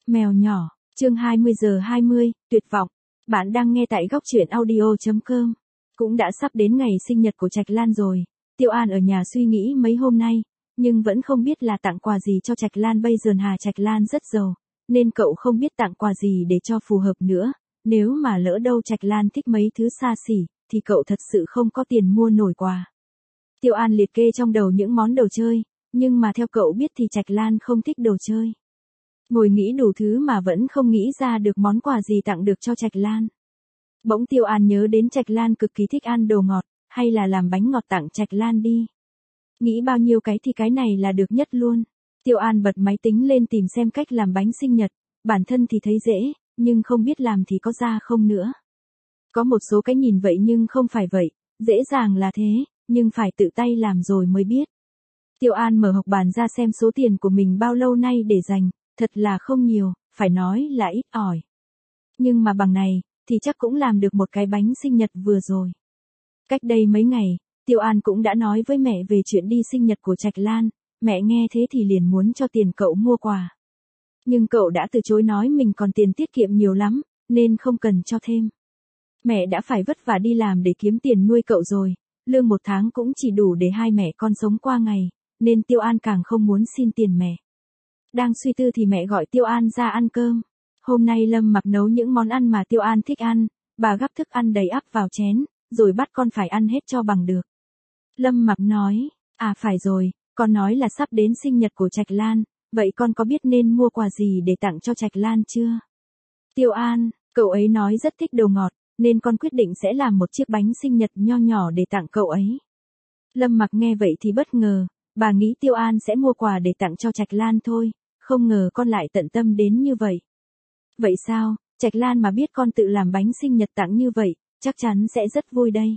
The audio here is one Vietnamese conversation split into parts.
Mèo nhỏ, chương 20:20, tuyệt vọng. Bạn đang nghe tại góc truyện audio.com. Cũng đã sắp đến ngày sinh nhật của Trạch Lan rồi. Tiêu An ở nhà suy nghĩ mấy hôm nay, nhưng vẫn không biết là tặng quà gì cho Trạch Lan. Bây giờ Trạch Lan rất giàu, nên cậu không biết tặng quà gì để cho phù hợp nữa. Nếu mà lỡ đâu Trạch Lan thích mấy thứ xa xỉ, thì cậu thật sự không có tiền mua nổi quà. Tiêu An liệt kê trong đầu những món đồ chơi, nhưng mà theo cậu biết thì Trạch Lan không thích đồ chơi. Ngồi nghĩ đủ thứ mà vẫn không nghĩ ra được món quà gì tặng được cho Trạch Lan. Bỗng Tiêu An nhớ đến Trạch Lan cực kỳ thích ăn đồ ngọt, hay là làm bánh ngọt tặng Trạch Lan đi. Nghĩ bao nhiêu cái thì cái này là được nhất luôn. Tiêu An bật máy tính lên tìm xem cách làm bánh sinh nhật, bản thân thì thấy dễ, nhưng không biết làm thì có ra không nữa. Có một số cái nhìn vậy nhưng không phải vậy, dễ dàng là thế, nhưng phải tự tay làm rồi mới biết. Tiêu An mở học bàn ra xem số tiền của mình bao lâu nay để dành, thật là không nhiều, phải nói là ít ỏi. Nhưng mà bằng này, thì chắc cũng làm được một cái bánh sinh nhật vừa rồi. Cách đây mấy ngày, Tiêu An cũng đã nói với mẹ về chuyện đi sinh nhật của Trạch Lan, mẹ nghe thế thì liền muốn cho tiền cậu mua quà. Nhưng cậu đã từ chối nói mình còn tiền tiết kiệm nhiều lắm, nên không cần cho thêm. Mẹ đã phải vất vả đi làm để kiếm tiền nuôi cậu rồi, lương một tháng cũng chỉ đủ để hai mẹ con sống qua ngày, nên Tiêu An càng không muốn xin tiền mẹ. Đang suy tư thì mẹ gọi Tiêu An ra ăn cơm. Hôm nay Lâm Mặc nấu những món ăn mà Tiêu An thích ăn, bà gắp thức ăn đầy ắp vào chén, rồi bắt con phải ăn hết cho bằng được. Lâm Mặc nói, phải rồi, con nói là sắp đến sinh nhật của Trạch Lan, vậy con có biết nên mua quà gì để tặng cho Trạch Lan chưa? Tiêu An, cậu ấy nói rất thích đồ ngọt, nên con quyết định sẽ làm một chiếc bánh sinh nhật nho nhỏ để tặng cậu ấy. Lâm Mặc nghe vậy thì bất ngờ, bà nghĩ Tiêu An sẽ mua quà để tặng cho Trạch Lan thôi, không ngờ con lại tận tâm đến như vậy. Vậy sao, Trạch Lan mà biết con tự làm bánh sinh nhật tặng như vậy, chắc chắn sẽ rất vui đây.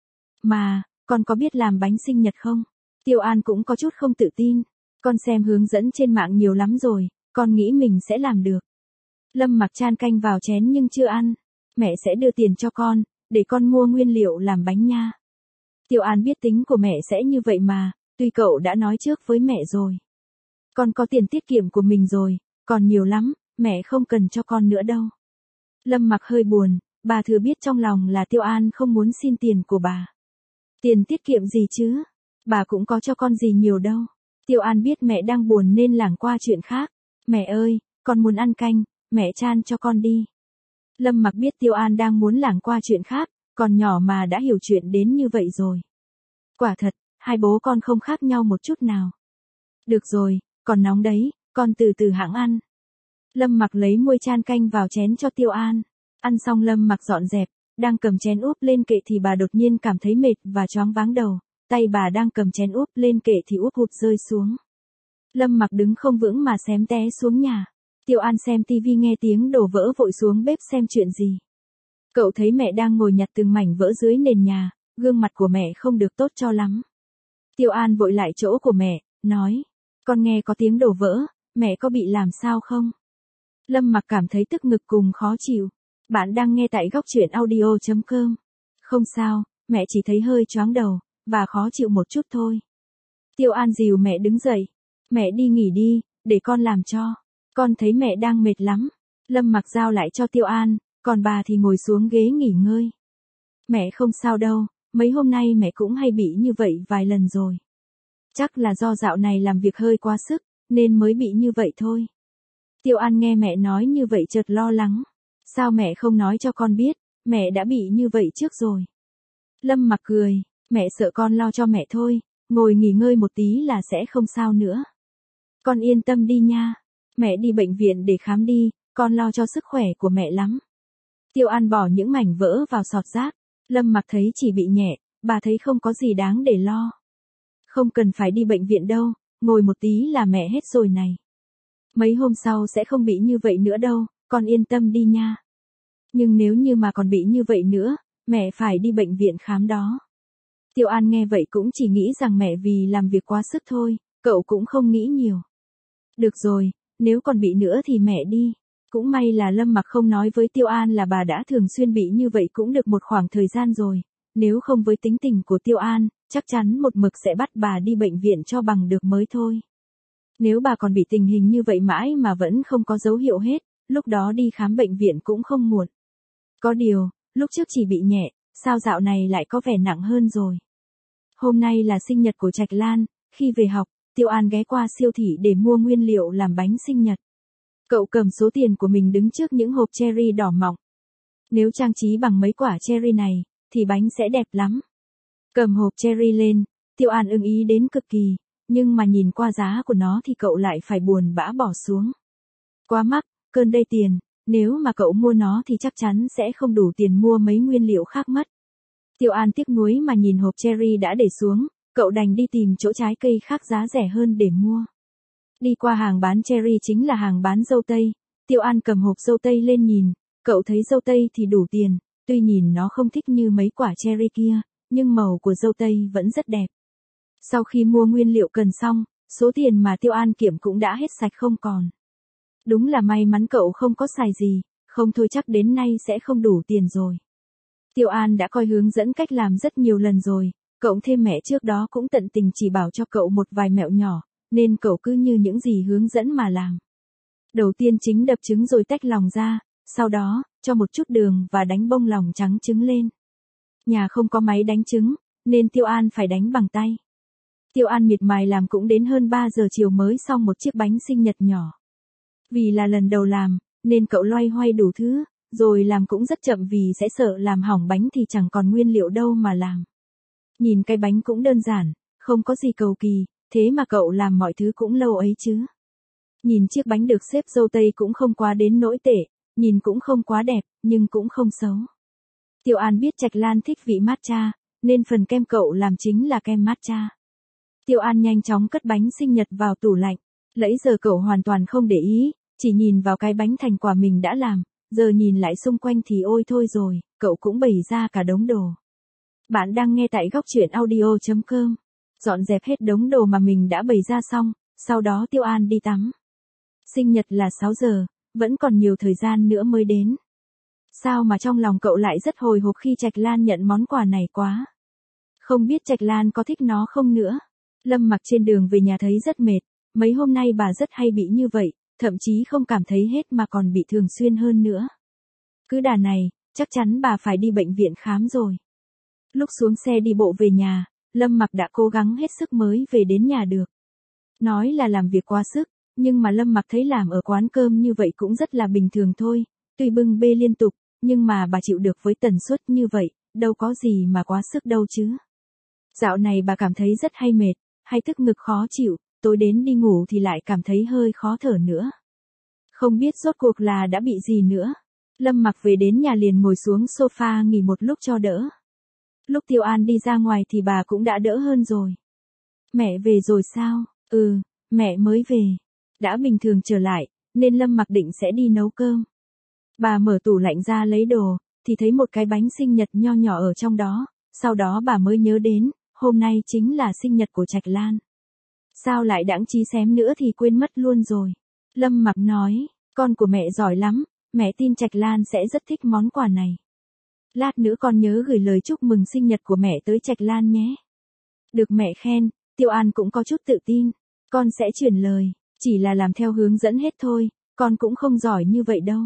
Mà, con có biết làm bánh sinh nhật không? Tiêu An cũng có chút không tự tin, con xem hướng dẫn trên mạng nhiều lắm rồi, con nghĩ mình sẽ làm được. Lâm Mặc chan canh vào chén nhưng chưa ăn, mẹ sẽ đưa tiền cho con, để con mua nguyên liệu làm bánh nha. Tiêu An biết tính của mẹ sẽ như vậy mà, tuy cậu đã nói trước với mẹ rồi. Con có tiền tiết kiệm của mình rồi, còn nhiều lắm, mẹ không cần cho con nữa đâu. Lâm Mặc hơi buồn, bà thừa biết trong lòng là Tiêu An không muốn xin tiền của bà. Tiền tiết kiệm gì chứ, bà cũng có cho con gì nhiều đâu. Tiêu An biết mẹ đang buồn nên lảng qua chuyện khác. Mẹ ơi, con muốn ăn canh, mẹ chan cho con đi. Lâm Mặc biết Tiêu An đang muốn lảng qua chuyện khác, còn nhỏ mà đã hiểu chuyện đến như vậy rồi. Quả thật, hai bố con không khác nhau một chút nào. Được rồi, còn nóng đấy, con từ từ hãng ăn. Lâm Mặc lấy muôi chan canh vào chén cho Tiêu An. Ăn xong Lâm Mặc dọn dẹp, đang cầm chén úp lên kệ thì bà đột nhiên cảm thấy mệt và choáng váng đầu. Tay bà đang cầm chén úp lên kệ thì úp hụt rơi xuống. Lâm Mặc đứng không vững mà xém té xuống nhà. Tiêu An xem tivi nghe tiếng đổ vỡ vội xuống bếp xem chuyện gì. Cậu thấy mẹ đang ngồi nhặt từng mảnh vỡ dưới nền nhà, gương mặt của mẹ không được tốt cho lắm. Tiêu An vội lại chỗ của mẹ, nói, con nghe có tiếng đổ vỡ, mẹ có bị làm sao không? Lâm Mặc cảm thấy tức ngực cùng khó chịu. Bạn đang nghe tại góc truyện audio.com. Không sao, mẹ chỉ thấy hơi choáng đầu, và khó chịu một chút thôi. Tiêu An dìu mẹ đứng dậy. Mẹ đi nghỉ đi, để con làm cho. Con thấy mẹ đang mệt lắm. Lâm Mặc giao lại cho Tiêu An, còn bà thì ngồi xuống ghế nghỉ ngơi. Mẹ không sao đâu, mấy hôm nay mẹ cũng hay bị như vậy vài lần rồi. Chắc là do dạo này làm việc hơi quá sức, nên mới bị như vậy thôi. Tiêu An nghe mẹ nói như vậy chợt lo lắng. Sao mẹ không nói cho con biết, mẹ đã bị như vậy trước rồi. Lâm Mặc cười, mẹ sợ con lo cho mẹ thôi, ngồi nghỉ ngơi một tí là sẽ không sao nữa. Con yên tâm đi nha, mẹ đi bệnh viện để khám đi, con lo cho sức khỏe của mẹ lắm. Tiêu An bỏ những mảnh vỡ vào sọt rác, Lâm Mặc thấy chỉ bị nhẹ, bà thấy không có gì đáng để lo. Không cần phải đi bệnh viện đâu, ngồi một tí là mẹ hết rồi này. Mấy hôm sau sẽ không bị như vậy nữa đâu, con yên tâm đi nha. Nhưng nếu như mà còn bị như vậy nữa, mẹ phải đi bệnh viện khám đó. Tiêu An nghe vậy cũng chỉ nghĩ rằng mẹ vì làm việc quá sức thôi, cậu cũng không nghĩ nhiều. Được rồi, nếu còn bị nữa thì mẹ đi. Cũng may là Lâm Mặc không nói với Tiêu An là bà đã thường xuyên bị như vậy cũng được một khoảng thời gian rồi. Nếu không với tính tình của Tiêu An, chắc chắn một mực sẽ bắt bà đi bệnh viện cho bằng được mới thôi. Nếu bà còn bị tình hình như vậy mãi mà vẫn không có dấu hiệu hết, lúc đó đi khám bệnh viện cũng không muộn. Có điều, lúc trước chỉ bị nhẹ, sao dạo này lại có vẻ nặng hơn rồi. Hôm nay là sinh nhật của Trạch Lan, khi về học, Tiêu An ghé qua siêu thị để mua nguyên liệu làm bánh sinh nhật. Cậu cầm số tiền của mình đứng trước những hộp cherry đỏ mọng. Nếu trang trí bằng mấy quả cherry này, thì bánh sẽ đẹp lắm. Cầm hộp cherry lên, Tiêu An ưng ý đến cực kỳ, nhưng mà nhìn qua giá của nó thì cậu lại phải buồn bã bỏ xuống. Quá mắc, cơn đây tiền, nếu mà cậu mua nó thì chắc chắn sẽ không đủ tiền mua mấy nguyên liệu khác mất. Tiêu An tiếc nuối mà nhìn hộp cherry đã để xuống, cậu đành đi tìm chỗ trái cây khác giá rẻ hơn để mua. Đi qua hàng bán cherry chính là hàng bán dâu tây, Tiêu An cầm hộp dâu tây lên nhìn, cậu thấy dâu tây thì đủ tiền, tuy nhìn nó không thích như mấy quả cherry kia, nhưng màu của dâu tây vẫn rất đẹp. Sau khi mua nguyên liệu cần xong, số tiền mà Tiêu An kiểm cũng đã hết sạch không còn. Đúng là may mắn cậu không có xài gì, không thôi chắc đến nay sẽ không đủ tiền rồi. Tiêu An đã coi hướng dẫn cách làm rất nhiều lần rồi, cộng thêm mẹ trước đó cũng tận tình chỉ bảo cho cậu một vài mẹo nhỏ, nên cậu cứ như những gì hướng dẫn mà làm. Đầu tiên chính đập trứng rồi tách lòng ra, sau đó, cho một chút đường và đánh bông lòng trắng trứng lên. Nhà không có máy đánh trứng, nên Tiêu An phải đánh bằng tay. Tiêu An miệt mài làm cũng đến hơn 3 giờ chiều mới xong một chiếc bánh sinh nhật nhỏ. Vì là lần đầu làm, nên cậu loay hoay đủ thứ, rồi làm cũng rất chậm vì sẽ sợ làm hỏng bánh thì chẳng còn nguyên liệu đâu mà làm. Nhìn cái bánh cũng đơn giản, không có gì cầu kỳ, thế mà cậu làm mọi thứ cũng lâu ấy chứ. Nhìn chiếc bánh được xếp dâu tây cũng không quá đến nỗi tệ, nhìn cũng không quá đẹp, nhưng cũng không xấu. Tiêu An biết Trạch Lan thích vị matcha, nên phần kem cậu làm chính là kem matcha. Tiêu An nhanh chóng cất bánh sinh nhật vào tủ lạnh. Nãy giờ cậu hoàn toàn không để ý, chỉ nhìn vào cái bánh thành quả mình đã làm, giờ nhìn lại xung quanh thì ôi thôi rồi, cậu cũng bày ra cả đống đồ. Bạn đang nghe tại góc truyện audio.com. Dọn dẹp hết đống đồ mà mình đã bày ra xong, sau đó Tiêu An đi tắm. Sinh nhật là 6 giờ, vẫn còn nhiều thời gian nữa mới đến. Sao mà trong lòng cậu lại rất hồi hộp khi Trạch Lan nhận món quà này quá. Không biết Trạch Lan có thích nó không nữa. Lâm Mặc trên đường về nhà thấy rất mệt, mấy hôm nay bà rất hay bị như vậy, thậm chí không cảm thấy hết mà còn bị thường xuyên hơn nữa. Cứ đà này, chắc chắn bà phải đi bệnh viện khám rồi. Lúc xuống xe đi bộ về nhà, Lâm Mặc đã cố gắng hết sức mới về đến nhà được. Nói là làm việc quá sức, nhưng mà Lâm Mặc thấy làm ở quán cơm như vậy cũng rất là bình thường thôi, tuy bưng bê liên tục, nhưng mà bà chịu được với tần suất như vậy, đâu có gì mà quá sức đâu chứ. Dạo này bà cảm thấy rất hay mệt, hay tức ngực khó chịu, tối đến đi ngủ thì lại cảm thấy hơi khó thở nữa. Không biết rốt cuộc là đã bị gì nữa. Lâm Mặc về đến nhà liền ngồi xuống sofa nghỉ một lúc cho đỡ. Lúc Tiêu An đi ra ngoài thì bà cũng đã đỡ hơn rồi. Mẹ về rồi sao? Ừ, mẹ mới về. Đã bình thường trở lại, nên Lâm Mặc định sẽ đi nấu cơm. Bà mở tủ lạnh ra lấy đồ, thì thấy một cái bánh sinh nhật nho nhỏ ở trong đó, sau đó bà mới nhớ đến, hôm nay chính là sinh nhật của Trạch Lan. Sao lại đãng trí xém nữa thì quên mất luôn rồi. Lâm Mặc nói, con của mẹ giỏi lắm, mẹ tin Trạch Lan sẽ rất thích món quà này. Lát nữa con nhớ gửi lời chúc mừng sinh nhật của mẹ tới Trạch Lan nhé. Được mẹ khen, Tiêu An cũng có chút tự tin. Con sẽ truyền lời, chỉ là làm theo hướng dẫn hết thôi, con cũng không giỏi như vậy đâu.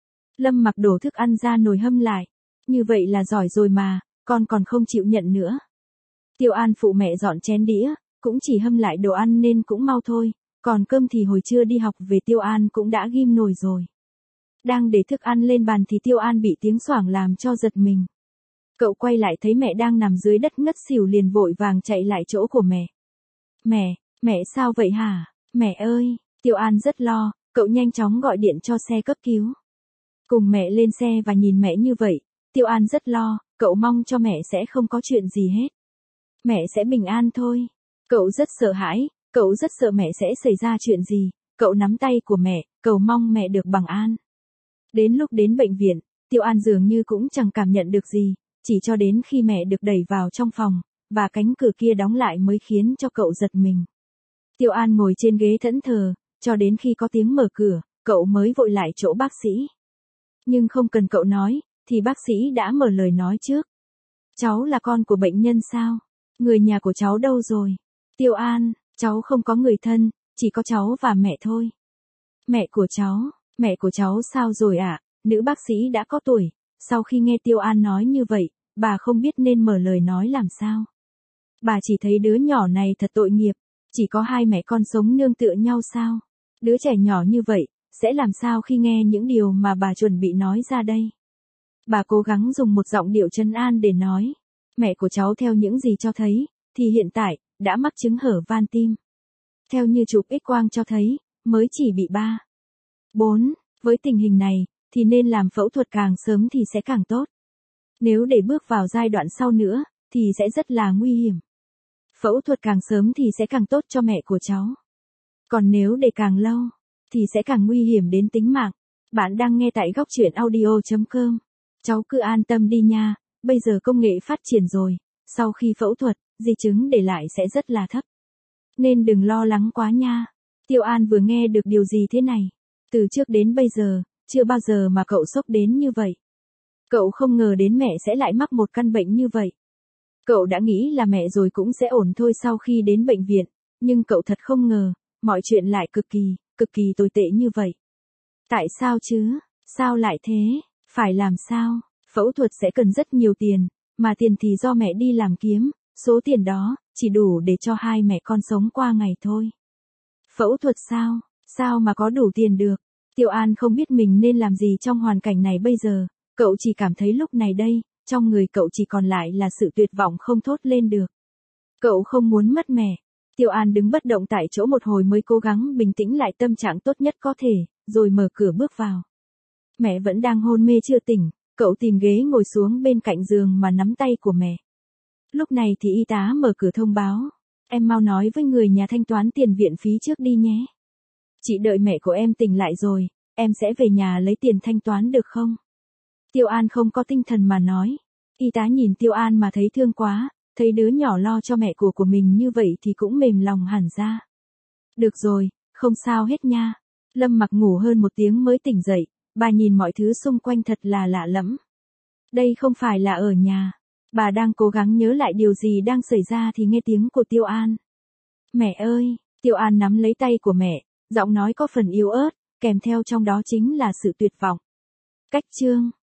Lâm Mặc đổ thức ăn ra nồi hâm lại. Như vậy là giỏi rồi mà, con còn không chịu nhận nữa. Tiêu An phụ mẹ dọn chén đĩa, cũng chỉ hâm lại đồ ăn nên cũng mau thôi, còn cơm thì hồi trưa đi học về Tiêu An cũng đã ghim nồi rồi. Đang để thức ăn lên bàn thì Tiêu An bị tiếng xoảng làm cho giật mình. Cậu quay lại thấy mẹ đang nằm dưới đất ngất xỉu liền vội vàng chạy lại chỗ của mẹ. Mẹ sao vậy hả? Mẹ ơi, Tiêu An rất lo, cậu nhanh chóng gọi điện cho xe cấp cứu. Cùng mẹ lên xe và nhìn mẹ như vậy, Tiêu An rất lo, cậu mong cho mẹ sẽ không có chuyện gì hết. Mẹ sẽ bình an thôi. Cậu rất sợ hãi, cậu rất sợ mẹ sẽ xảy ra chuyện gì, cậu nắm tay của mẹ, cầu mong mẹ được bằng an. Đến lúc đến bệnh viện, Tiêu An dường như cũng chẳng cảm nhận được gì, chỉ cho đến khi mẹ được đẩy vào trong phòng, và cánh cửa kia đóng lại mới khiến cho cậu giật mình. Tiêu An ngồi trên ghế thẫn thờ, cho đến khi có tiếng mở cửa, cậu mới vội lại chỗ bác sĩ. Nhưng không cần cậu nói, thì bác sĩ đã mở lời nói trước. Cháu là con của bệnh nhân sao? Người nhà của cháu đâu rồi? Tiêu An, cháu không có người thân, chỉ có cháu và mẹ thôi. Mẹ của cháu sao rồi ạ? Nữ bác sĩ đã có tuổi, sau khi nghe Tiêu An nói như vậy, bà không biết nên mở lời nói làm sao. Bà chỉ thấy đứa nhỏ này thật tội nghiệp, chỉ có hai mẹ con sống nương tựa nhau sao? Đứa trẻ nhỏ như vậy, sẽ làm sao khi nghe những điều mà bà chuẩn bị nói ra đây? Bà cố gắng dùng một giọng điệu trấn an để nói. Mẹ của cháu theo những gì cho thấy, thì hiện tại, đã mắc chứng hở van tim. Theo như chụp X-quang cho thấy, mới chỉ bị 3, 4. Với tình hình này, thì nên làm phẫu thuật càng sớm thì sẽ càng tốt. Nếu để bước vào giai đoạn sau nữa, thì sẽ rất là nguy hiểm. Phẫu thuật càng sớm thì sẽ càng tốt cho mẹ của cháu. Còn nếu để càng lâu, thì sẽ càng nguy hiểm đến tính mạng. Bạn đang nghe tại góc truyện audio.com. Cháu cứ an tâm đi nha, bây giờ công nghệ phát triển rồi, sau khi phẫu thuật, di chứng để lại sẽ rất là thấp. Nên đừng lo lắng quá nha. Tiêu An vừa nghe được điều gì thế này? Từ trước đến bây giờ, chưa bao giờ mà cậu sốc đến như vậy. Cậu không ngờ đến mẹ sẽ lại mắc một căn bệnh như vậy. Cậu đã nghĩ là mẹ rồi cũng sẽ ổn thôi sau khi đến bệnh viện, nhưng cậu thật không ngờ, mọi chuyện lại cực kỳ tồi tệ như vậy. Tại sao chứ? Sao lại thế? Phải làm sao? Phẫu thuật sẽ cần rất nhiều tiền, mà tiền thì do mẹ đi làm kiếm, số tiền đó, chỉ đủ để cho hai mẹ con sống qua ngày thôi. Phẫu thuật sao? Sao mà có đủ tiền được? Tiêu An không biết mình nên làm gì trong hoàn cảnh này bây giờ, cậu chỉ cảm thấy lúc này đây, trong người cậu chỉ còn lại là sự tuyệt vọng không thốt lên được. Cậu không muốn mất mẹ. Tiêu An đứng bất động tại chỗ một hồi mới cố gắng bình tĩnh lại tâm trạng tốt nhất có thể, rồi mở cửa bước vào. Mẹ vẫn đang hôn mê chưa tỉnh, cậu tìm ghế ngồi xuống bên cạnh giường mà nắm tay của mẹ. Lúc này thì y tá mở cửa thông báo, em mau nói với người nhà thanh toán tiền viện phí trước đi nhé. Chị đợi mẹ của em tỉnh lại rồi, em sẽ về nhà lấy tiền thanh toán được không? Tiêu An không có tinh thần mà nói. Y tá nhìn Tiêu An mà thấy thương quá, thấy đứa nhỏ lo cho mẹ của mình như vậy thì cũng mềm lòng hẳn ra. Được rồi, không sao hết nha. Lâm Mặc ngủ hơn một tiếng mới tỉnh dậy, bà nhìn mọi thứ xung quanh thật là lạ lẫm. Đây không phải là ở nhà. Bà đang cố gắng nhớ lại điều gì đang xảy ra thì nghe tiếng của Tiêu An. Mẹ ơi! Tiêu An nắm lấy tay của mẹ, giọng nói có phần yếu ớt, kèm theo trong đó chính là sự tuyệt vọng. Cách chương